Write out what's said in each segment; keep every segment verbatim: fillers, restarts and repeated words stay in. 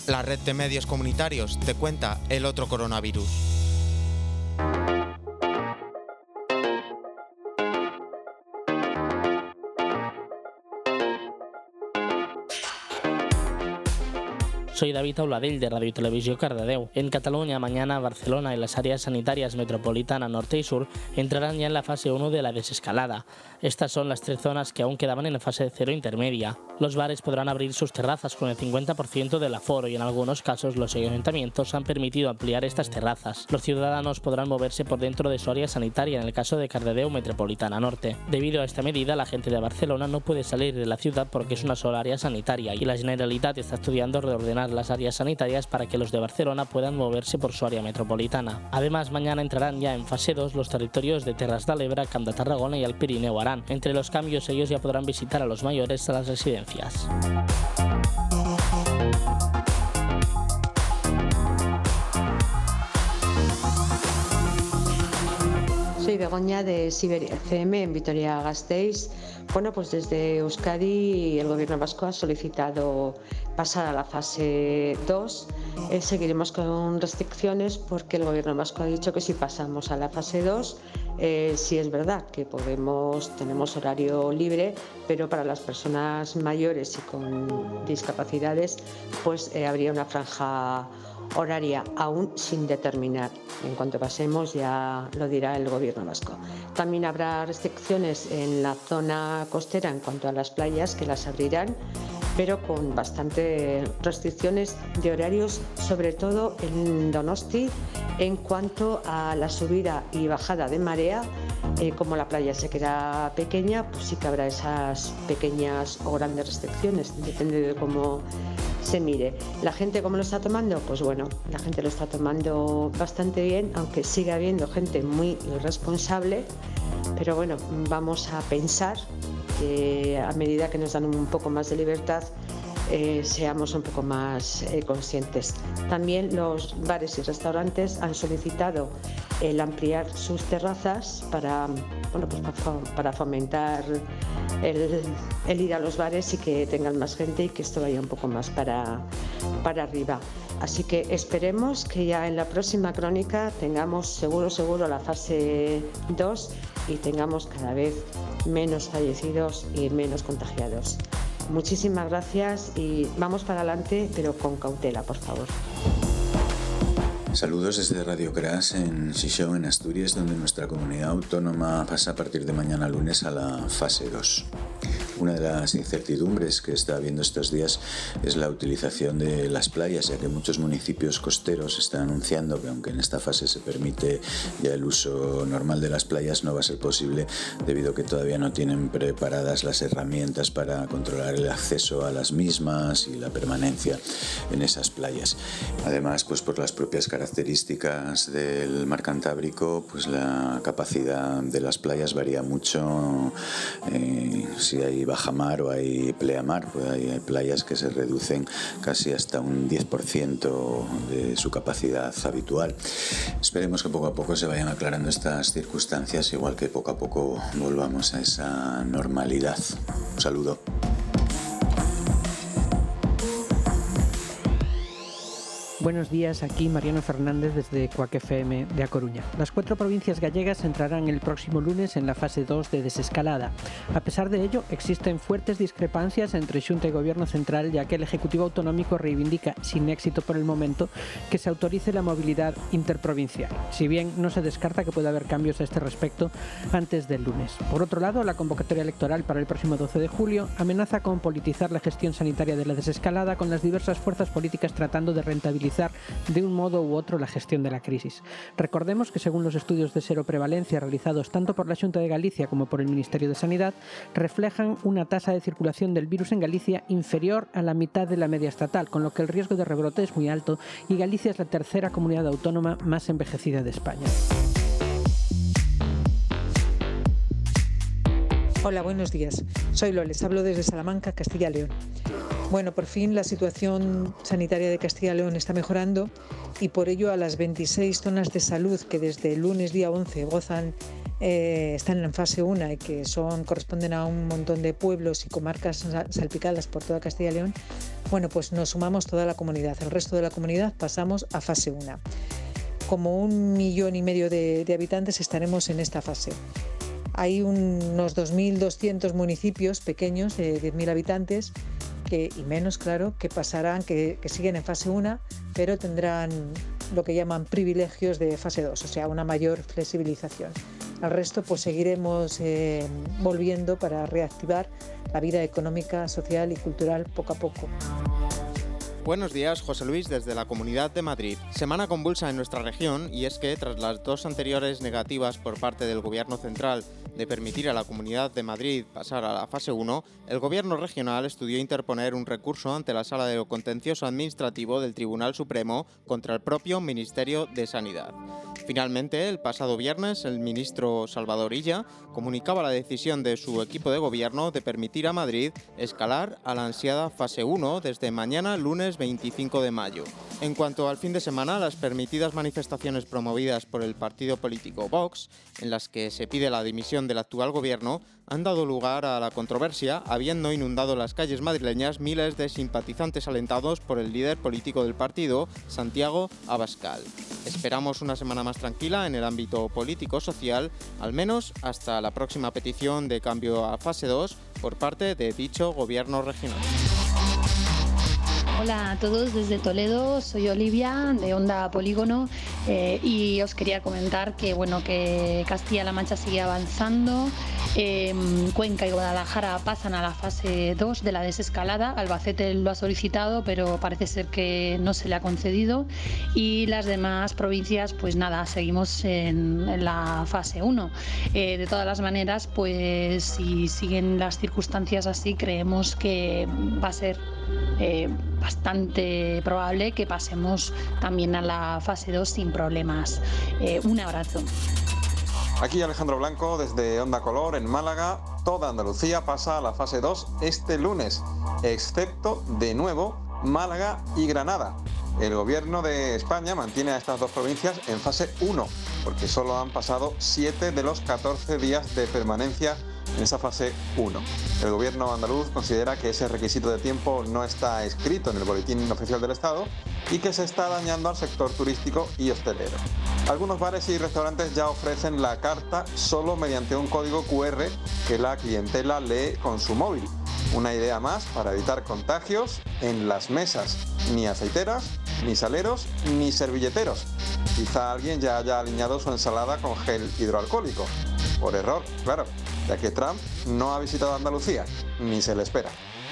La red de medios comunitarios te cuenta el otro coronavirus. Soy David Auladell de Radio y Televisión Cardedeu. En Cataluña, mañana, Barcelona y las áreas sanitarias metropolitana norte y sur entrarán ya en la fase uno de la desescalada. Estas son las tres zonas que aún quedaban en la fase cero intermedia. Los bares podrán abrir sus terrazas con el cincuenta por ciento del aforo y en algunos casos los ayuntamientos han permitido ampliar estas terrazas. Los ciudadanos podrán moverse por dentro de su área sanitaria en el caso de Cardedeu Metropolitana Norte. Debido a esta medida, la gente de Barcelona no puede salir de la ciudad porque es una sola área sanitaria y la Generalitat está estudiando reordenar las áreas sanitarias para que los de Barcelona puedan moverse por su área metropolitana. Además, mañana entrarán ya en fase dos los territorios de Terras de l'Ebre, Camp de Tarragona y el Pirineu Aran. Entre los cambios, ellos ya podrán visitar a los mayores a las residencias. Soy Begoña de Siberia F M en Vitoria-Gasteiz. Bueno, pues desde Euskadi el Gobierno vasco ha solicitado pasar a la fase dos. Eh, seguiremos con restricciones porque el Gobierno vasco ha dicho que si pasamos a la fase dos, eh, sí es verdad que podemos, tenemos horario libre, pero para las personas mayores y con discapacidades, pues eh, habría una franja horaria aún sin determinar. En cuanto pasemos ya lo dirá el Gobierno vasco. También habrá restricciones en la zona costera en cuanto a las playas, que las abrirán, pero con bastantes restricciones de horarios, sobre todo en Donosti, en cuanto a la subida y bajada de marea. Eh, como la playa se queda pequeña, pues sí que habrá esas pequeñas o grandes restricciones, depende de cómo se mire. ¿La gente cómo lo está tomando? Pues bueno, la gente lo está tomando bastante bien, aunque sigue habiendo gente muy irresponsable, pero bueno, vamos a pensar que a medida que nos dan un poco más de libertad, eh, seamos un poco más eh, conscientes. También los bares y restaurantes han solicitado el ampliar sus terrazas para, bueno, pues para fomentar el, el ir a los bares y que tengan más gente y que esto vaya un poco más para, para arriba. Así que esperemos que ya en la próxima crónica tengamos seguro, seguro la fase dos y tengamos cada vez menos fallecidos y menos contagiados. Muchísimas gracias y vamos para adelante, pero con cautela, por favor. Saludos desde Radio Crash en Xixón, en Asturias, donde nuestra comunidad autónoma pasa a partir de mañana lunes a la fase dos. Una de las incertidumbres que está habiendo estos días es la utilización de las playas, ya que muchos municipios costeros están anunciando que aunque en esta fase se permite ya el uso normal de las playas, no va a ser posible debido a que todavía no tienen preparadas las herramientas para controlar el acceso a las mismas y la permanencia en esas playas. Además, pues por las propias características del mar Cantábrico, pues la capacidad de las playas varía mucho. Eh, si hay bajamar o hay pleamar, pues hay, hay playas que se reducen casi hasta un diez por ciento de su capacidad habitual. Esperemos que poco a poco se vayan aclarando estas circunstancias, igual que poco a poco volvamos a esa normalidad. Un saludo. Buenos días, aquí Mariano Fernández desde Cuac F M de A Coruña. Las cuatro provincias gallegas entrarán el próximo lunes en la fase dos de desescalada. A pesar de ello, existen fuertes discrepancias entre Xunta y Gobierno Central, ya que el Ejecutivo Autonómico reivindica, sin éxito por el momento, que se autorice la movilidad interprovincial. Si bien no se descarta que pueda haber cambios a este respecto antes del lunes. Por otro lado, la convocatoria electoral para el próximo doce de julio amenaza con politizar la gestión sanitaria de la desescalada, con las diversas fuerzas políticas tratando de rentabilizar de un modo u otro la gestión de la crisis. Recordemos que según los estudios de seroprevalencia realizados tanto por la Xunta de Galicia como por el Ministerio de Sanidad, reflejan una tasa de circulación del virus en Galicia inferior a la mitad de la media estatal, con lo que el riesgo de rebrote es muy alto y Galicia es la tercera comunidad autónoma más envejecida de España. Hola, buenos días. Soy Lola, les hablo desde Salamanca, Castilla y León. Bueno, por fin la situación sanitaria de Castilla y León está mejorando y por ello a las veintiséis zonas de salud que desde el lunes día once gozan, eh, están en fase uno y que son, corresponden a un montón de pueblos y comarcas salpicadas por toda Castilla y León, Bueno, pues nos sumamos toda la comunidad. El resto de la comunidad pasamos a fase uno. Como un millón y medio de, de habitantes estaremos en esta fase. Hay unos dos mil doscientos municipios pequeños de diez mil habitantes que, y menos, claro, que pasarán, que, que siguen en fase uno, pero tendrán lo que llaman privilegios de fase dos, o sea, una mayor flexibilización. Al resto, pues seguiremos eh, volviendo para reactivar la vida económica, social y cultural poco a poco. Buenos días, José Luis, desde la Comunidad de Madrid. Semana convulsa en nuestra región y es que, tras las dos anteriores negativas por parte del Gobierno central de permitir a la Comunidad de Madrid pasar a la fase uno, el Gobierno regional estudió interponer un recurso ante la Sala de lo Contencioso Administrativo del Tribunal Supremo contra el propio Ministerio de Sanidad. Finalmente, el pasado viernes, el ministro Salvador Illa comunicaba la decisión de su equipo de gobierno de permitir a Madrid escalar a la ansiada fase uno desde mañana, lunes veinticinco de mayo. En cuanto al fin de semana, las permitidas manifestaciones promovidas por el partido político Vox, en las que se pide la dimisión del actual gobierno, han dado lugar a la controversia, habiendo inundado las calles madrileñas miles de simpatizantes alentados por el líder político del partido, Santiago Abascal. Esperamos una semana más tranquila en el ámbito político-social, al menos hasta la próxima petición de cambio a fase dos por parte de dicho gobierno regional. Hola a todos desde Toledo, soy Olivia de Onda Polígono eh, y os quería comentar que bueno que Castilla-La Mancha sigue avanzando, eh, Cuenca y Guadalajara pasan a la fase dos de la desescalada, Albacete lo ha solicitado pero parece ser que no se le ha concedido y las demás provincias pues nada, seguimos en, en la fase uno. Eh, de todas las maneras pues si siguen las circunstancias así creemos que va a ser Eh, bastante probable que pasemos también a la fase dos sin problemas. Eh, un abrazo. Aquí Alejandro Blanco desde Onda Color en Málaga. Toda Andalucía pasa a la fase dos este lunes, excepto de nuevo Málaga y Granada. El gobierno de España mantiene a estas dos provincias en fase uno, porque solo han pasado siete de los catorce días de permanencia en esa fase uno. El gobierno andaluz considera que ese requisito de tiempo no está escrito en el boletín oficial del Estado y que se está dañando al sector turístico y hostelero. Algunos bares y restaurantes ya ofrecen la carta solo mediante un código cu erre que la clientela lee con su móvil. Una idea más para evitar contagios en las mesas. Ni aceiteras, ni saleros, ni servilleteros. Quizá alguien ya haya alineado su ensalada con gel hidroalcohólico. Por error, claro, ya que Trump no ha visitado Andalucía, ni se le espera.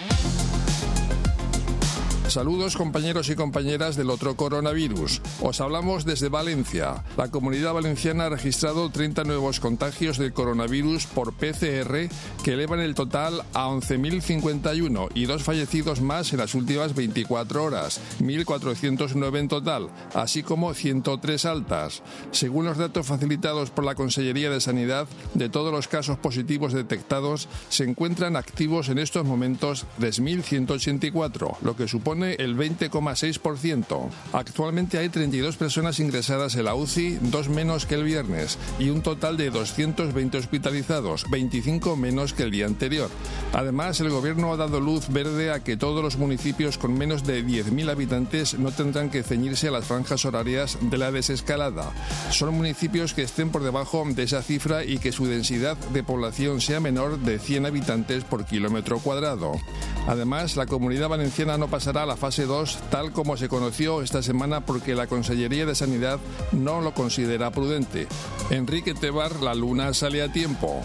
Saludos compañeros y compañeras del otro coronavirus. Os hablamos desde Valencia. La Comunidad Valenciana ha registrado treinta nuevos contagios del coronavirus por pe ce erre que elevan el total a once mil cincuenta y uno y dos fallecidos más en las últimas veinticuatro horas, mil cuatrocientos nueve en total, así como ciento tres altas. Según los datos facilitados por la Consellería de Sanidad, de todos los casos positivos detectados, se encuentran activos en estos momentos tres mil ciento ochenta y cuatro, lo que supone el veinte coma seis por ciento. Actualmente hay treinta y dos personas ingresadas en la u ci, dos menos que el viernes, y un total de doscientos veinte hospitalizados, veinticinco menos que el día anterior. Además, el gobierno ha dado luz verde a que todos los municipios con menos de diez mil habitantes no tendrán que ceñirse a las franjas horarias de la desescalada. Son municipios que estén por debajo de esa cifra y que su densidad de población sea menor de cien habitantes por kilómetro cuadrado. Además, la Comunidad Valenciana no pasará a la fase dos tal como se conoció esta semana porque la Consellería de Sanidad no lo considera prudente. Enrique Tebar, La Luna sale a tiempo.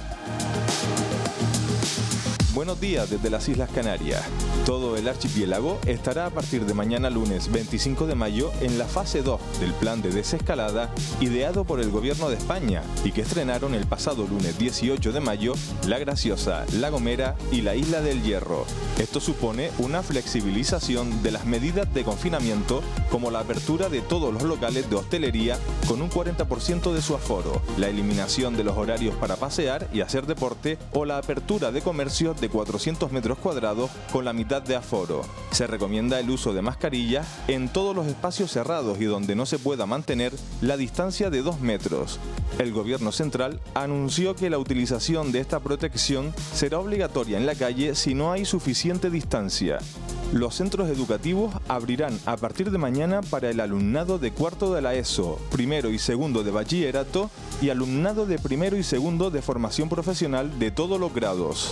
Buenos días desde las Islas Canarias. Todo el archipiélago estará a partir de mañana lunes veinticinco de mayo en la fase dos del plan de desescalada ideado por el Gobierno de España y que estrenaron el pasado lunes dieciocho de mayo La Graciosa, La Gomera y la Isla del Hierro. Esto supone una flexibilización de las medidas de confinamiento como la apertura de todos los locales de hostelería con un cuarenta por ciento de su aforo, la eliminación de los horarios para pasear y hacer deporte o la apertura de comercios de cuatrocientos metros cuadrados con la mitad unidad de aforo. Se recomienda el uso de mascarillas en todos los espacios cerrados y donde no se pueda mantener la distancia de dos metros. El gobierno central anunció que la utilización de esta protección será obligatoria en la calle si no hay suficiente distancia. Los centros educativos abrirán a partir de mañana para el alumnado de cuarto de la ESO, primero y segundo de bachillerato y alumnado de primero y segundo de formación profesional de todos los grados.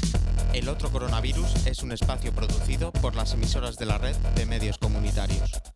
El otro coronavirus es un espacio producido por las emisoras de la red de medios comunitarios.